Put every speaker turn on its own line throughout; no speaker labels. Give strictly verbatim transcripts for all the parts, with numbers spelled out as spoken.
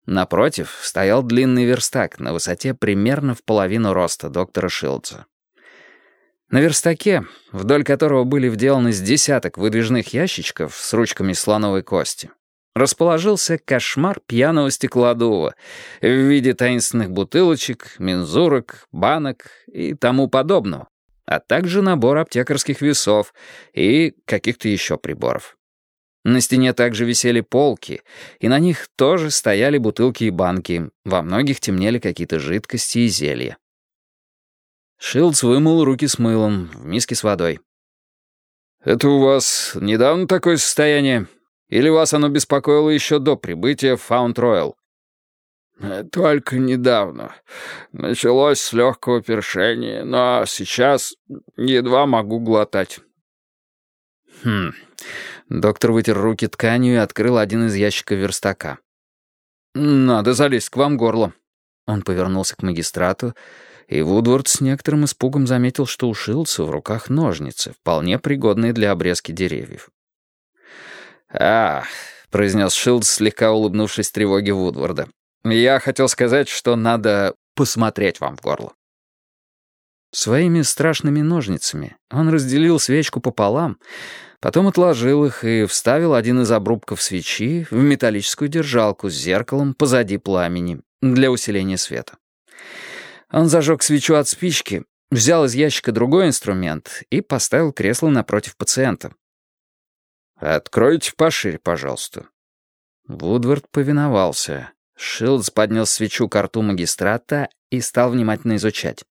Напротив стоял длинный верстак на высоте примерно в половину роста доктора Шилдса. На верстаке, вдоль которого были вделаны с десяток выдвижных ящичков с ручками из слоновой кости, расположился кошмар пьяного стеклодува в виде таинственных бутылочек, мензурок, банок и тому подобного, а также набор аптекарских весов и каких-то еще приборов. На стене также висели полки, и на них тоже стояли бутылки и банки, во многих темнели какие-то жидкости и зелья. Шилдс вымыл руки с мылом в миске с водой. «Это у вас недавно такое состояние? Или вас оно беспокоило еще до прибытия в Фаунд-Ройл?»
«Только недавно. Началось с легкого першения, но сейчас едва могу глотать».
«Хм...» Доктор вытер руки тканью и открыл один из ящиков верстака. «Надо залезть к вам в горло». Он повернулся к магистрату, и Вудвард с некоторым испугом заметил, что у Шилдса в руках ножницы, вполне пригодные для обрезки деревьев. «А, — произнес Шилдс, слегка улыбнувшись тревоге Вудварда, — я хотел сказать, что надо посмотреть вам в горло». Своими страшными ножницами он разделил свечку пополам, потом отложил их и вставил один из обрубков свечи в металлическую держалку с зеркалом позади пламени для усиления света. Он зажег свечу от спички, взял из ящика другой инструмент и поставил кресло напротив пациента.
«Откройте пошире, пожалуйста».
Вудвард повиновался. Шилдс поднес свечу к рту магистрата и стал внимательно изучать.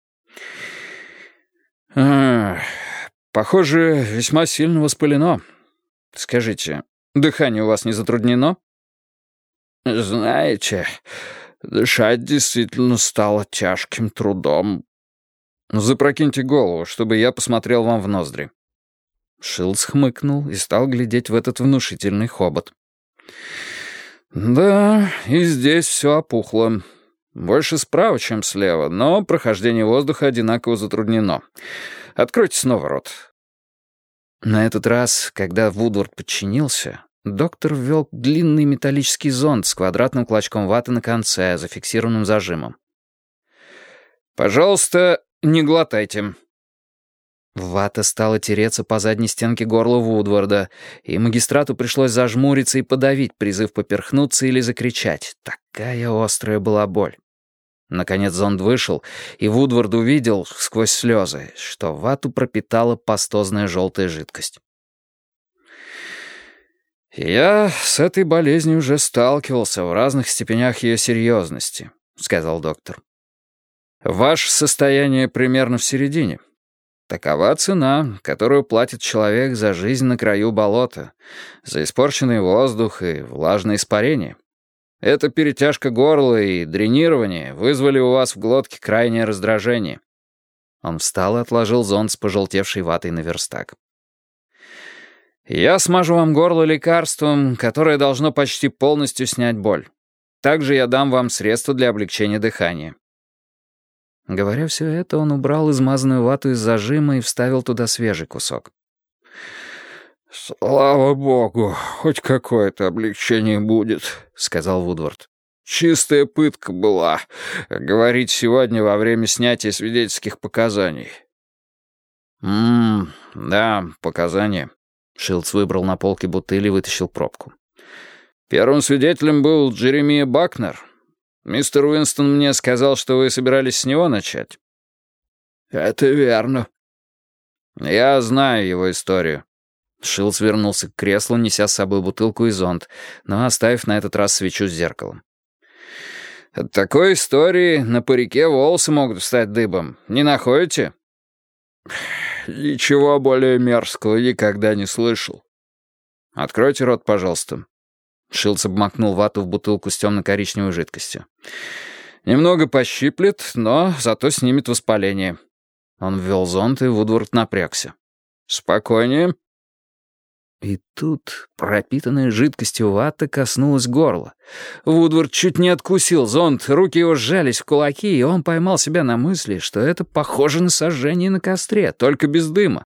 «А, похоже, весьма сильно воспалено.
Скажите, дыхание у вас не затруднено?»
«Знаете, дышать действительно стало тяжким трудом».
«Запрокиньте голову, чтобы я посмотрел вам в ноздри». Шилдс хмыкнул и стал глядеть в этот внушительный хобот.
«Да, и здесь все опухло. Больше справа, чем слева, но прохождение воздуха одинаково затруднено. Откройте снова рот».
На этот раз, когда Вудвард подчинился, доктор ввел длинный металлический зонд с квадратным клочком ваты на конце, зафиксированным зажимом.
«Пожалуйста, не глотайте».
Вата стала тереться по задней стенке горла Вудварда, и магистрату пришлось зажмуриться и подавить призыв поперхнуться или закричать. Такая острая была боль. Наконец зонд вышел, и Вудвард увидел, сквозь слезы, что вату пропитала пастозная желтая жидкость.
«Я с этой болезнью уже сталкивался в разных степенях ее серьезности», — сказал доктор. «Ваше состояние примерно в середине. Такова цена, которую платит человек за жизнь на краю болота, за испорченный воздух и влажное испарение. Эта перетяжка горла и дренирование вызвали у вас в глотке крайнее раздражение».
Он встал и отложил зонд с пожелтевшей ватой на верстак.
«Я смажу вам горло лекарством, которое должно почти полностью снять боль. Также я дам вам средства для облегчения дыхания».
Говоря все это, он убрал измазанную вату из зажима и вставил туда свежий кусок.
«Слава богу, хоть какое-то облегчение будет», — сказал Вудвард. «Чистая пытка была, говорить сегодня во время снятия свидетельских показаний».
«Ммм, да, показания». Шилдс выбрал на полке бутыль и вытащил пробку.
«Первым свидетелем был Джеремия Бакнер. Мистер Уинстон мне сказал, что вы собирались с него начать». «Это верно». «Я знаю его историю».
Шилдс вернулся к креслу, неся с собой бутылку и зонт, но оставив на этот раз свечу с зеркалом.
«От такой истории на парике волосы могут встать дыбом. Не находите?» «Ничего более мерзкого никогда не слышал».
«Откройте рот, пожалуйста». Шилдс обмакнул вату в бутылку с темно-коричневой жидкостью.
«Немного пощиплет, но зато снимет воспаление».
Он ввел зонд, и Вудвард напрягся.
«Спокойнее».
И тут пропитанная жидкостью вата коснулась горла. Вудвард чуть не откусил зонт, руки его сжались в кулаки, и он поймал себя на мысли, что это похоже на сожжение на костре, только без дыма.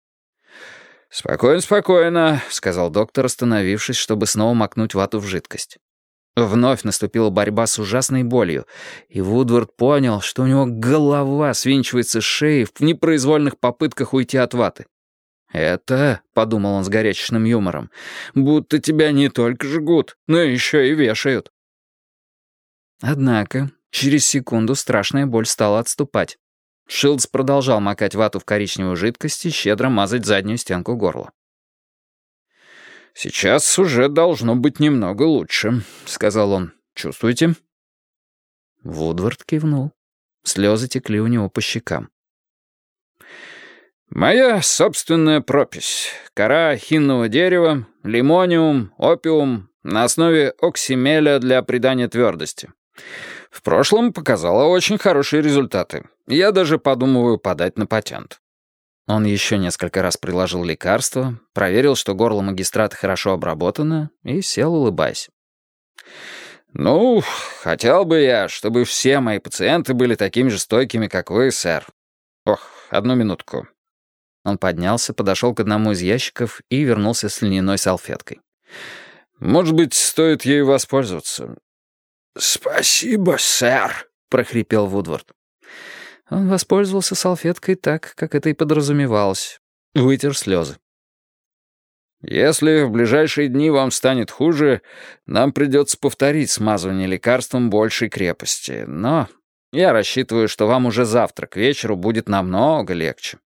«Спокойно, спокойно», — сказал доктор, остановившись, чтобы снова макнуть вату в жидкость.
Вновь наступила борьба с ужасной болью, и Вудвард понял, что у него голова свинчивается с шеи в непроизвольных попытках уйти от ваты. «Это, — подумал он с горячечным юмором, — будто тебя не только жгут, но еще и вешают». Однако через секунду страшная боль стала отступать. Шилдс продолжал макать вату в коричневую жидкость и щедро мазать заднюю стенку горла. «Сейчас уже должно быть немного лучше», — сказал он. «Чувствуете?» Вудвард кивнул. Слезы текли у него по щекам. «Моя собственная пропись. Кора хинного дерева, лимониум, опиум на основе оксимеля для придания твердости. В прошлом показала очень хорошие результаты. Я даже подумываю подать на патент». Он еще несколько раз приложил лекарство, проверил, что горло магистрата хорошо обработано, и сел, улыбаясь. «Ну, хотел бы я, чтобы все мои пациенты были такими же стойкими, как вы, сэр. Ох, одну минутку». Он поднялся, подошел к одному из ящиков и вернулся с льняной салфеткой. «Может быть, стоит ею воспользоваться?» «Спасибо, сэр», — прохрипел Вудвард. Он воспользовался салфеткой так, как это и подразумевалось. Вытер слезы. «Если в ближайшие дни вам станет хуже, нам придется повторить смазывание лекарством большей крепости. Но я рассчитываю, что вам уже завтра к вечеру будет намного легче».